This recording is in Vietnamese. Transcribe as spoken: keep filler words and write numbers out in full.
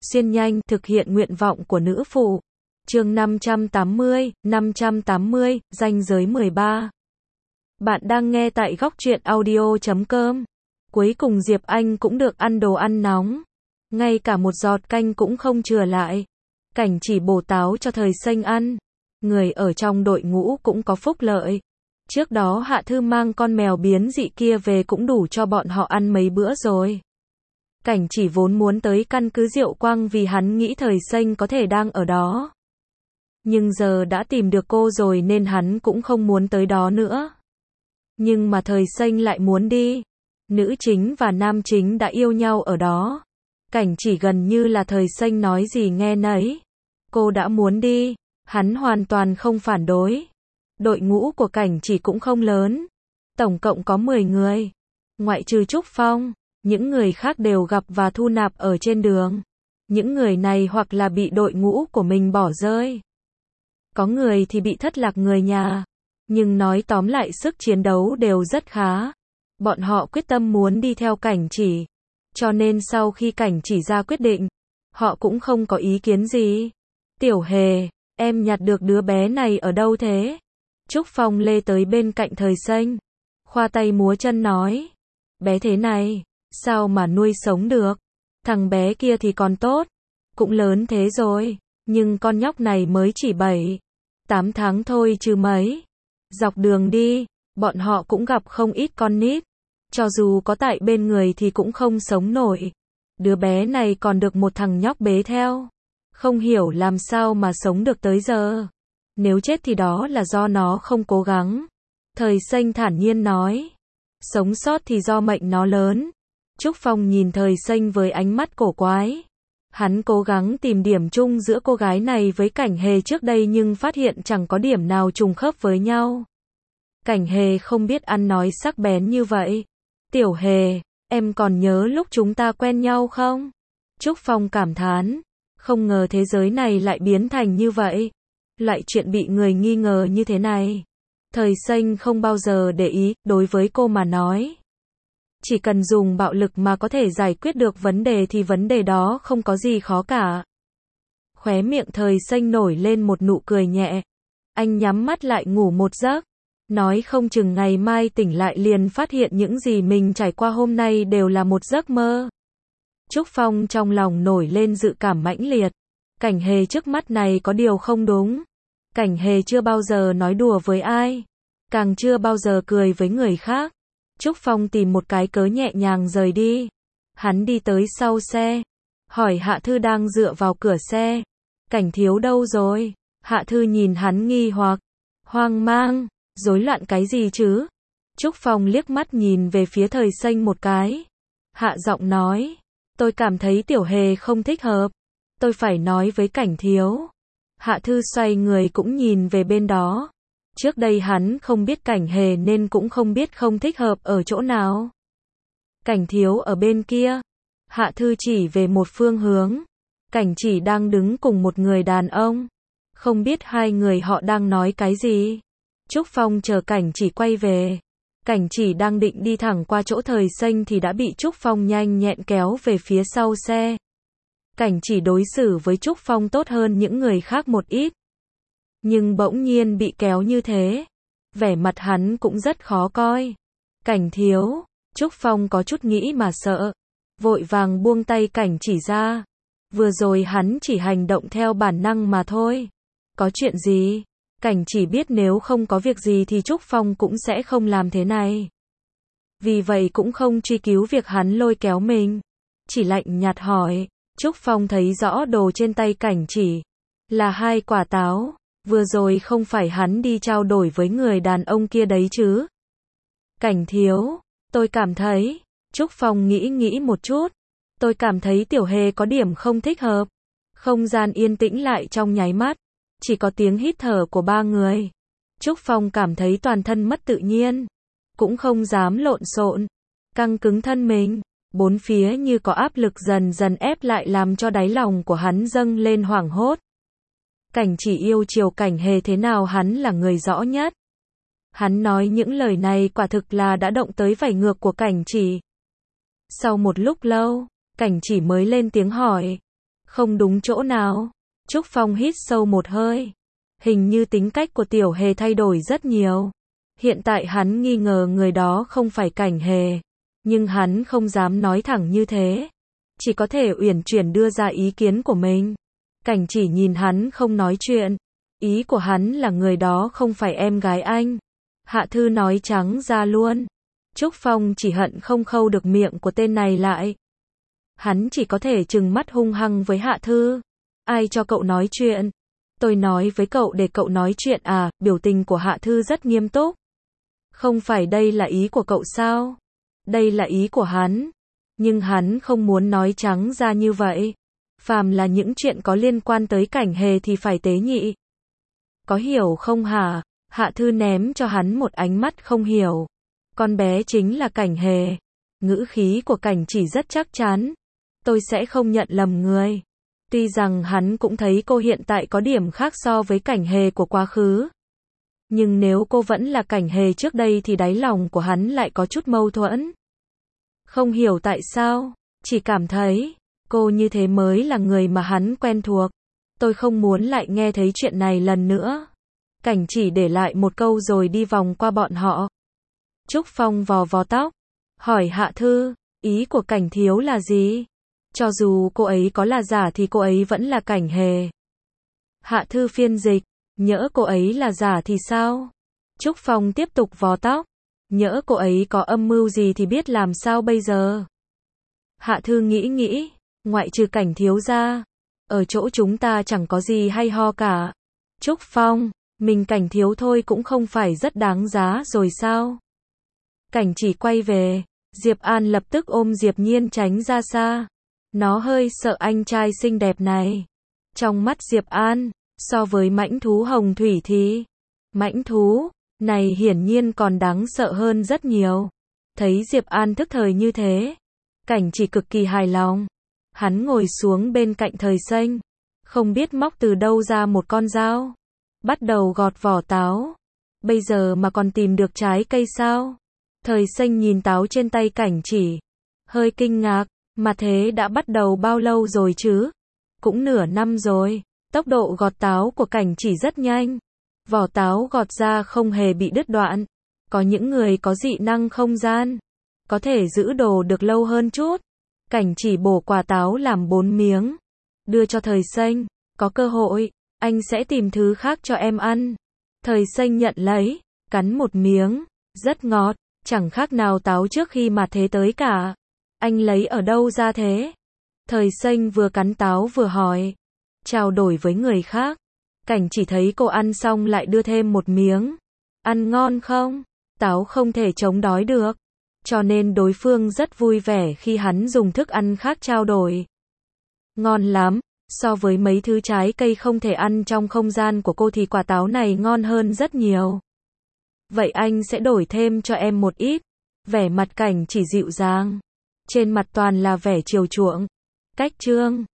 xuyên nhanh, thực hiện nguyện vọng của nữ phụ. Chương năm trăm tám mươi, năm trăm tám mươi, ranh giới mười ba. Bạn đang nghe tại góc truyện audio chấm com. Cuối cùng Diệp Anh cũng được ăn đồ ăn nóng. Ngay cả một giọt canh cũng không chừa lại. Cảnh chỉ bổ táo cho thời xanh ăn. Người ở trong đội ngũ cũng có phúc lợi. Trước đó Hạ Thư mang con mèo biến dị kia về cũng đủ cho bọn họ ăn mấy bữa rồi. Cảnh chỉ vốn muốn tới căn cứ Diệu Quang vì hắn nghĩ thời xanh có thể đang ở đó. Nhưng giờ đã tìm được cô rồi nên hắn cũng không muốn tới đó nữa. Nhưng mà thời xanh lại muốn đi. Nữ chính và nam chính đã yêu nhau ở đó. Cảnh chỉ gần như là thời xanh nói gì nghe nấy. Cô đã muốn đi. Hắn hoàn toàn không phản đối. Đội ngũ của cảnh chỉ cũng không lớn. Tổng cộng có mười người. Ngoại trừ Trúc Phong, những người khác đều gặp và thu nạp ở trên đường. Những người này hoặc là bị đội ngũ của mình bỏ rơi. Có người thì bị thất lạc người nhà. Nhưng nói tóm lại sức chiến đấu đều rất khá. Bọn họ quyết tâm muốn đi theo cảnh chỉ. Cho nên sau khi cảnh chỉ ra quyết định, họ cũng không có ý kiến gì. Tiểu Hề, em nhặt được đứa bé này ở đâu thế? Trúc Phong lê tới bên cạnh thời xanh. Khoa tay múa chân nói. Bé thế này, sao mà nuôi sống được? Thằng bé kia thì còn tốt. Cũng lớn thế rồi. Nhưng con nhóc này mới chỉ bảy, tám tháng thôi chứ mấy. Dọc đường đi, bọn họ cũng gặp không ít con nít. Cho dù có tại bên người thì cũng không sống nổi. Đứa bé này còn được một thằng nhóc bế theo. Không hiểu làm sao mà sống được tới giờ. Nếu chết thì đó là do nó không cố gắng. Thời xanh thản nhiên nói. Sống sót thì do mệnh nó lớn. Trúc Phong nhìn thời xanh với ánh mắt cổ quái. Hắn cố gắng tìm điểm chung giữa cô gái này với Cảnh Hề trước đây nhưng phát hiện chẳng có điểm nào trùng khớp với nhau. Cảnh Hề không biết ăn nói sắc bén như vậy. Tiểu Hề, em còn nhớ lúc chúng ta quen nhau không? Trúc Phong cảm thán. Không ngờ thế giới này lại biến thành như vậy. Loại chuyện bị người nghi ngờ như thế này. Thời xanh không bao giờ để ý, đối với cô mà nói. Chỉ cần dùng bạo lực mà có thể giải quyết được vấn đề thì vấn đề đó không có gì khó cả. Khóe miệng thời xanh nổi lên một nụ cười nhẹ. Anh nhắm mắt lại ngủ một giấc. Nói không chừng ngày mai tỉnh lại liền phát hiện những gì mình trải qua hôm nay đều là một giấc mơ. Trúc Phong trong lòng nổi lên dự cảm mãnh liệt. Cảnh Hề trước mắt này có điều không đúng. Cảnh Hề chưa bao giờ nói đùa với ai. Càng chưa bao giờ cười với người khác. Trúc Phong tìm một cái cớ nhẹ nhàng rời đi. Hắn đi tới sau xe. Hỏi Hạ Thư đang dựa vào cửa xe. Cảnh thiếu đâu rồi? Hạ Thư nhìn hắn nghi hoặc. Hoang mang. Rối loạn cái gì chứ? Trúc Phong liếc mắt nhìn về phía thời xanh một cái. Hạ giọng nói. Tôi cảm thấy Tiểu Hề không thích hợp. Tôi phải nói với cảnh thiếu. Hạ Thư xoay người cũng nhìn về bên đó. Trước đây hắn không biết Cảnh Hề nên cũng không biết không thích hợp ở chỗ nào. Cảnh thiếu ở bên kia. Hạ Thư chỉ về một phương hướng. Cảnh chỉ đang đứng cùng một người đàn ông. Không biết hai người họ đang nói cái gì. Trúc Phong chờ cảnh chỉ quay về. Cảnh chỉ đang định đi thẳng qua chỗ thời xanh thì đã bị Trúc Phong nhanh nhẹn kéo về phía sau xe. Cảnh chỉ đối xử với Trúc Phong tốt hơn những người khác một ít. Nhưng bỗng nhiên bị kéo như thế. Vẻ mặt hắn cũng rất khó coi. Cảnh thiếu. Trúc Phong có chút nghĩ mà sợ. Vội vàng buông tay cảnh chỉ ra. Vừa rồi hắn chỉ hành động theo bản năng mà thôi. Có chuyện gì? Cảnh chỉ biết nếu không có việc gì thì Trúc Phong cũng sẽ không làm thế này. Vì vậy cũng không truy cứu việc hắn lôi kéo mình. Chỉ lạnh nhạt hỏi. Trúc Phong thấy rõ đồ trên tay cảnh chỉ. Là hai quả táo. Vừa rồi không phải hắn đi trao đổi với người đàn ông kia đấy chứ? Cảnh thiếu. Tôi cảm thấy. Trúc Phong nghĩ nghĩ một chút. Tôi cảm thấy Tiểu Hề có điểm không thích hợp. Không gian yên tĩnh lại trong nháy mắt. Chỉ có tiếng hít thở của ba người. Trúc Phong cảm thấy toàn thân mất tự nhiên. Cũng không dám lộn xộn. Căng cứng thân mình. Bốn phía như có áp lực dần dần ép lại làm cho đáy lòng của hắn dâng lên hoảng hốt. Cảnh chỉ yêu chiều Cảnh Hề thế nào hắn là người rõ nhất. Hắn nói những lời này quả thực là đã động tới vảy ngược của cảnh chỉ. Sau một lúc lâu, cảnh chỉ mới lên tiếng hỏi. Không đúng chỗ nào. Trúc Phong hít sâu một hơi. Hình như tính cách của Tiểu Hề thay đổi rất nhiều. Hiện tại hắn nghi ngờ người đó không phải Cảnh Hề. Nhưng hắn không dám nói thẳng như thế. Chỉ có thể uyển chuyển đưa ra ý kiến của mình. Cảnh chỉ nhìn hắn không nói chuyện. Ý của hắn là người đó không phải em gái anh. Hạ Thư nói trắng ra luôn. Trúc Phong chỉ hận không khâu được miệng của tên này lại. Hắn chỉ có thể trừng mắt hung hăng với Hạ Thư. Ai cho cậu nói chuyện? Tôi nói với cậu để cậu nói chuyện à? Biểu tình của Hạ Thư rất nghiêm túc. Không phải đây là ý của cậu sao? Đây là ý của hắn. Nhưng hắn không muốn nói trắng ra như vậy. Phàm là những chuyện có liên quan tới Cảnh Hề thì phải tế nhị. Có hiểu không hả? Hạ Thư ném cho hắn một ánh mắt không hiểu. Con bé chính là Cảnh Hề. Ngữ khí của Cảnh chỉ rất chắc chắn. Tôi sẽ không nhận lầm người. Tuy rằng hắn cũng thấy cô hiện tại có điểm khác so với Cảnh Hề của quá khứ. Nhưng nếu cô vẫn là Cảnh Hề trước đây thì đáy lòng của hắn lại có chút mâu thuẫn. Không hiểu tại sao, chỉ cảm thấy, cô như thế mới là người mà hắn quen thuộc. Tôi không muốn lại nghe thấy chuyện này lần nữa. Cảnh chỉ để lại một câu rồi đi vòng qua bọn họ. Trúc Phong vò vò tóc, hỏi Hạ Thư, ý của Cảnh thiếu là gì? Cho dù cô ấy có là giả thì cô ấy vẫn là Cảnh Hề. Hạ Thư phiên dịch, nhỡ cô ấy là giả thì sao? Trúc Phong tiếp tục vò tóc, nhỡ cô ấy có âm mưu gì thì biết làm sao bây giờ? Hạ Thư nghĩ nghĩ, ngoại trừ Cảnh thiếu ra, ở chỗ chúng ta chẳng có gì hay ho cả. Trúc Phong, mình Cảnh thiếu thôi cũng không phải rất đáng giá rồi sao? Cảnh chỉ quay về, Diệp An lập tức ôm Diệp Nhiên tránh ra xa. Nó hơi sợ anh trai xinh đẹp này. Trong mắt Diệp An, so với mãnh thú hồng thủy thì, mãnh thú này hiển nhiên còn đáng sợ hơn rất nhiều. Thấy Diệp An thức thời như thế, Cảnh chỉ cực kỳ hài lòng. Hắn ngồi xuống bên cạnh Thời Xanh, không biết móc từ đâu ra một con dao, bắt đầu gọt vỏ táo. Bây giờ mà còn tìm được trái cây sao? Thời Xanh nhìn táo trên tay Cảnh chỉ, hơi kinh ngạc, mà thế đã bắt đầu bao lâu rồi chứ? Cũng nửa năm rồi. Tốc độ gọt táo của Cảnh chỉ rất nhanh. Vỏ táo gọt ra không hề bị đứt đoạn. Có những người có dị năng không gian, có thể giữ đồ được lâu hơn chút. Cảnh chỉ bổ quả táo làm bốn miếng, đưa cho Thời Xanh, có cơ hội, anh sẽ tìm thứ khác cho em ăn. Thời Xanh nhận lấy, cắn một miếng, rất ngọt, chẳng khác nào táo trước khi mà thế tới cả. Anh lấy ở đâu ra thế? Thời Xanh vừa cắn táo vừa hỏi. Trao đổi với người khác. Cảnh chỉ thấy cô ăn xong lại đưa thêm một miếng. Ăn ngon không? Táo không thể chống đói được. Cho nên đối phương rất vui vẻ khi hắn dùng thức ăn khác trao đổi. Ngon lắm. So với mấy thứ trái cây không thể ăn trong không gian của cô thì quả táo này ngon hơn rất nhiều. Vậy anh sẽ đổi thêm cho em một ít. Vẻ mặt Cảnh chỉ dịu dàng. Trên mặt toàn là vẻ chiều chuộng. Cách trương.